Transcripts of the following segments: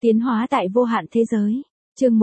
Tiến hóa tại vô hạn thế giới. Chương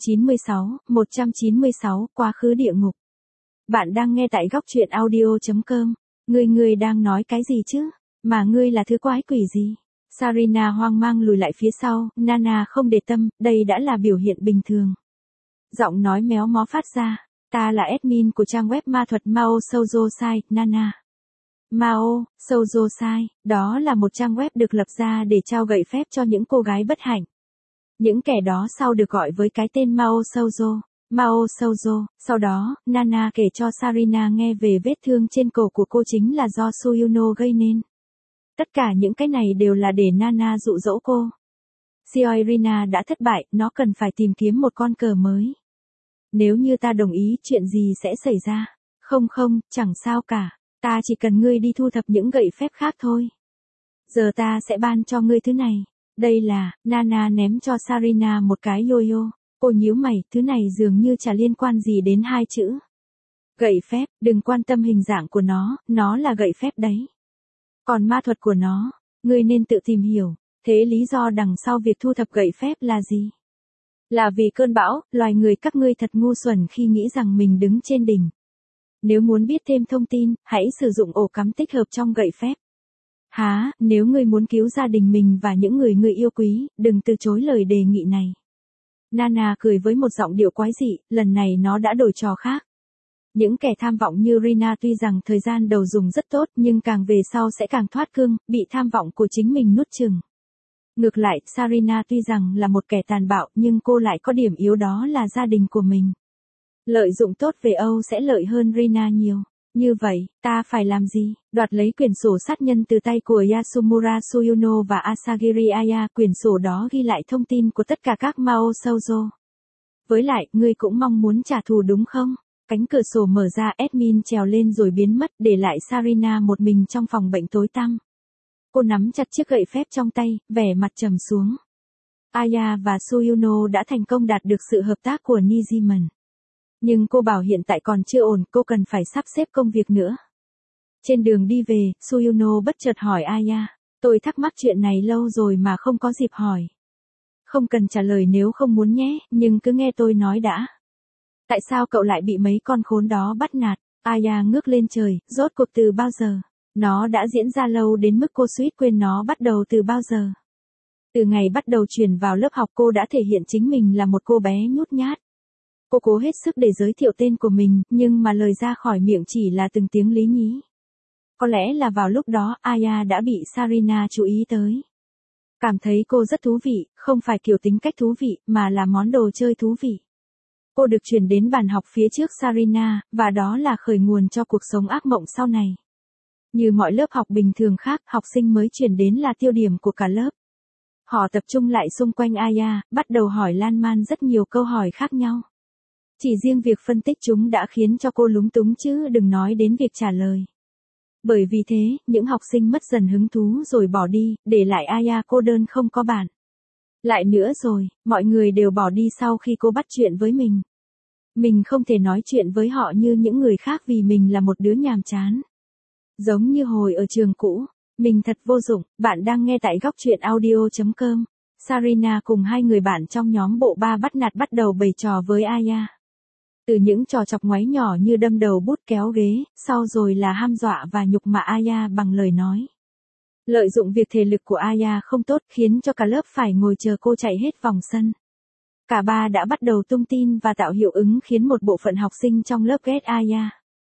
196, quá khứ địa ngục. Bạn đang nghe tại góc truyện audio.com. Ngươi đang nói cái gì chứ? Mà ngươi là thứ quái quỷ gì? Sarina hoang mang lùi lại phía sau, Nana không để tâm, đây đã là biểu hiện bình thường. Giọng nói méo mó phát ra, ta là admin của trang web ma thuật Mao Shoujo Sai, Nana. Mao Shoujo Sai, đó là một trang web được lập ra để trao gậy phép cho những cô gái bất hạnh. Những kẻ đó sau được gọi với cái tên Mao Shoujo. Mao Shoujo. Sau đó, Nana kể cho Sarina nghe về vết thương trên cổ của cô chính là do Suyuno gây nên. Tất cả những cái này đều là để Nana dụ dỗ cô. Sioirina đã thất bại, nó cần phải tìm kiếm một con cờ mới. Nếu như ta đồng ý, chuyện gì sẽ xảy ra? Không, chẳng sao cả. Ta chỉ cần ngươi đi thu thập những gậy phép khác thôi. Giờ ta sẽ ban cho ngươi thứ này. Đây là, Nana ném cho Sarina một cái yo-yo. Cô nhíu mày, thứ này dường như chả liên quan gì đến hai chữ. Gậy phép, đừng quan tâm hình dạng của nó là gậy phép đấy. Còn ma thuật của nó, ngươi nên tự tìm hiểu. Thế lý do đằng sau việc thu thập gậy phép là gì? Là vì cơn bão, loài người các ngươi thật ngu xuẩn khi nghĩ rằng mình đứng trên đỉnh. Nếu muốn biết thêm thông tin, hãy sử dụng ổ cắm tích hợp trong gậy phép. Nếu ngươi muốn cứu gia đình mình và những người ngươi yêu quý, đừng từ chối lời đề nghị này. Nana cười với một giọng điệu quái dị, lần này nó đã đổi trò khác. Những kẻ tham vọng như Rina tuy rằng thời gian đầu dùng rất tốt nhưng càng về sau sẽ càng thoát cương, bị tham vọng của chính mình nuốt chửng. Ngược lại, Sarina tuy rằng là một kẻ tàn bạo nhưng cô lại có điểm yếu đó là gia đình của mình. Lợi dụng tốt về Âu sẽ lợi hơn Rina nhiều. Như vậy, ta phải làm gì? Đoạt lấy quyển sổ sát nhân từ tay của Yasumura Suyuno và Asagiri Aya. Quyển sổ đó ghi lại thông tin của tất cả các Mao Shoujo. Với lại, ngươi cũng mong muốn trả thù đúng không? Cánh cửa sổ mở ra, admin trèo lên rồi biến mất, để lại Sarina một mình trong phòng bệnh tối tăm. Cô nắm chặt chiếc gậy phép trong tay, vẻ mặt trầm xuống. Aya và Suyuno đã thành công đạt được sự hợp tác của Nijiman. Nhưng cô bảo hiện tại còn chưa ổn, cô cần phải sắp xếp công việc nữa. Trên đường đi về, Suyuno bất chợt hỏi Aya, tôi thắc mắc chuyện này lâu rồi mà không có dịp hỏi. Không cần trả lời nếu không muốn nhé, nhưng cứ nghe tôi nói đã. Tại sao cậu lại bị mấy con khốn đó bắt nạt? Aya ngước lên trời, rốt cuộc từ bao giờ? Nó đã diễn ra lâu đến mức cô suýt quên nó bắt đầu từ bao giờ. Từ ngày bắt đầu chuyển vào lớp học cô đã thể hiện chính mình là một cô bé nhút nhát. Cô cố hết sức để giới thiệu tên của mình, nhưng mà lời ra khỏi miệng chỉ là từng tiếng lý nhí. Có lẽ là vào lúc đó Aya đã bị Sarina chú ý tới. Cảm thấy cô rất thú vị, không phải kiểu tính cách thú vị, mà là món đồ chơi thú vị. Cô được chuyển đến bàn học phía trước Sarina, và đó là khởi nguồn cho cuộc sống ác mộng sau này. Như mọi lớp học bình thường khác, học sinh mới chuyển đến là tiêu điểm của cả lớp. Họ tập trung lại xung quanh Aya, bắt đầu hỏi lan man rất nhiều câu hỏi khác nhau. Chỉ riêng việc phân tích chúng đã khiến cho cô lúng túng chứ đừng nói đến việc trả lời. Bởi vì thế, những học sinh mất dần hứng thú rồi bỏ đi, để lại Aya cô đơn không có bạn. Lại nữa rồi, mọi người đều bỏ đi sau khi cô bắt chuyện với mình. Mình không thể nói chuyện với họ như những người khác vì mình là một đứa nhàm chán. Giống như hồi ở trường cũ, mình thật vô dụng. Bạn đang nghe tại góc truyện audio.com. Sarina cùng hai người bạn trong nhóm bộ ba bắt nạt bắt đầu bày trò với Aya. Từ những trò chọc ngoáy nhỏ như đâm đầu bút kéo ghế, sau rồi là hăm dọa và nhục mạ Aya bằng lời nói. Lợi dụng việc thể lực của Aya không tốt khiến cho cả lớp phải ngồi chờ cô chạy hết vòng sân. Cả ba đã bắt đầu tung tin và tạo hiệu ứng khiến một bộ phận học sinh trong lớp ghét Aya.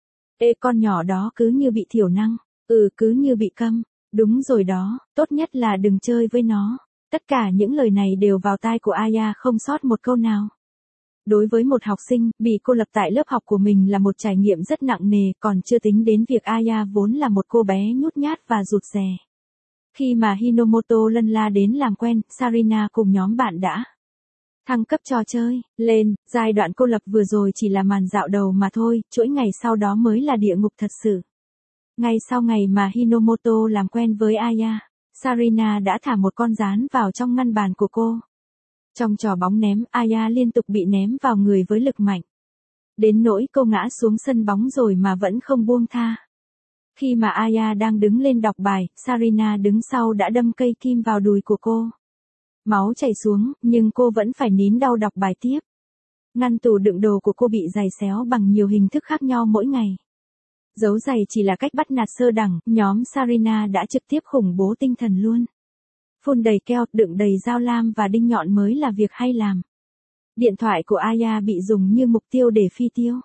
Ê con nhỏ đó cứ như bị thiểu năng, cứ như bị câm, đúng rồi đó, tốt nhất là đừng chơi với nó. Tất cả những lời này đều vào tai của Aya không sót một câu nào. Đối với một học sinh, bị cô lập tại lớp học của mình là một trải nghiệm rất nặng nề, còn chưa tính đến việc Aya vốn là một cô bé nhút nhát và rụt rè. Khi mà Hinomoto lân la đến làm quen, Sarina cùng nhóm bạn đã thăng cấp trò chơi lên. Giai đoạn cô lập vừa rồi chỉ là màn dạo đầu mà thôi, chuỗi ngày sau đó mới là địa ngục thật sự. Ngay sau ngày mà Hinomoto làm quen với Aya, Sarina đã thả một con gián vào trong ngăn bàn của cô. Trong trò bóng ném, Aya liên tục bị ném vào người với lực mạnh. Đến nỗi cô ngã xuống sân bóng rồi mà vẫn không buông tha. Khi mà Aya đang đứng lên đọc bài, Sarina đứng sau đã đâm cây kim vào đùi của cô. Máu chảy xuống, nhưng cô vẫn phải nín đau đọc bài tiếp. Ngăn tủ đựng đồ của cô bị giày xéo bằng nhiều hình thức khác nhau mỗi ngày. Giấu giày chỉ là cách bắt nạt sơ đẳng, nhóm Sarina đã trực tiếp khủng bố tinh thần luôn. Phun đầy keo, đựng đầy dao lam và đinh nhọn mới là việc hay làm. Điện thoại của Aya bị dùng như mục tiêu để phi tiêu.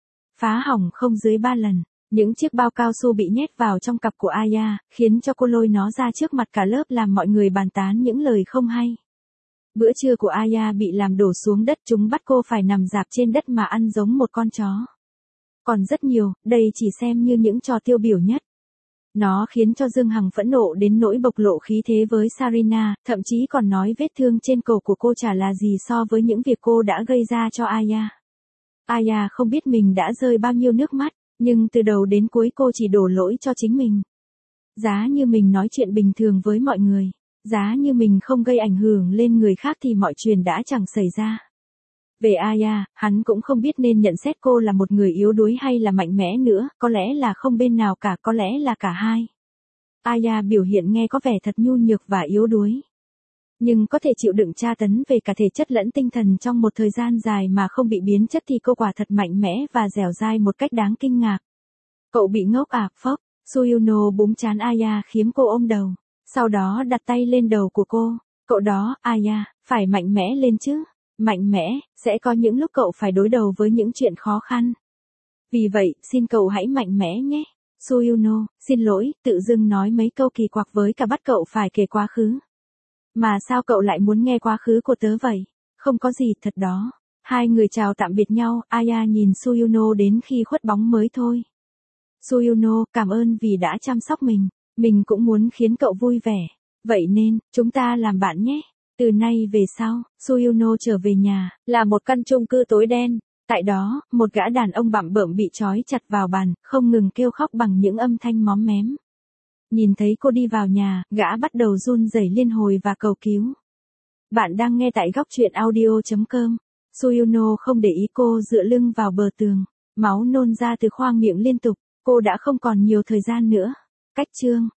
Phá hỏng không dưới 3 lần. Những chiếc bao cao su bị nhét vào trong cặp của Aya, khiến cho cô lôi nó ra trước mặt cả lớp làm mọi người bàn tán những lời không hay. Bữa trưa của Aya bị làm đổ xuống đất, chúng bắt cô phải nằm rạp trên đất mà ăn giống một con chó. Còn rất nhiều, đây chỉ xem như những trò tiêu biểu nhất. Nó khiến cho Dương Hằng phẫn nộ đến nỗi bộc lộ khí thế với Sarina, thậm chí còn nói vết thương trên cổ của cô chả là gì so với những việc cô đã gây ra cho Aya. Aya không biết mình đã rơi bao nhiêu nước mắt, nhưng từ đầu đến cuối cô chỉ đổ lỗi cho chính mình. Giá như mình nói chuyện bình thường với mọi người, giá như mình không gây ảnh hưởng lên người khác thì mọi chuyện đã chẳng xảy ra. Về Aya, hắn cũng không biết nên nhận xét cô là một người yếu đuối hay là mạnh mẽ nữa, có lẽ là không bên nào cả, có lẽ là cả hai. Aya biểu hiện nghe có vẻ thật nhu nhược và yếu đuối. Nhưng có thể chịu đựng tra tấn về cả thể chất lẫn tinh thần trong một thời gian dài mà không bị biến chất thì cô quả thật mạnh mẽ và dẻo dai một cách đáng kinh ngạc. Cậu bị ngốc à, phốc. Suyuno búng trán Aya khiến cô ôm đầu. Sau đó đặt tay lên đầu của cô. Cậu đó, Aya, phải mạnh mẽ lên chứ. Mạnh mẽ, sẽ có những lúc cậu phải đối đầu với những chuyện khó khăn. Vì vậy, xin cậu hãy mạnh mẽ nhé. Suyuno, xin lỗi, tự dưng nói mấy câu kỳ quặc với cả bắt cậu phải kể quá khứ. Mà sao cậu lại muốn nghe quá khứ của tớ vậy? Không có gì thật đó. Hai người chào tạm biệt nhau, Aya nhìn Suyuno đến khi khuất bóng mới thôi. Suyuno, cảm ơn vì đã chăm sóc mình cũng muốn khiến cậu vui vẻ. Vậy nên, chúng ta làm bạn nhé. Từ nay về sau, Suyuno trở về nhà, là một căn chung cư tối đen. Tại đó, một gã đàn ông bặm bợm bị trói chặt vào bàn, không ngừng kêu khóc bằng những âm thanh móm mém. Nhìn thấy cô đi vào nhà, gã bắt đầu run rẩy liên hồi và cầu cứu. Bạn đang nghe tại góc truyện audio.com. Suyuno không để ý cô dựa lưng vào bờ tường. Máu nôn ra từ khoang miệng liên tục. Cô đã không còn nhiều thời gian nữa. Cách chương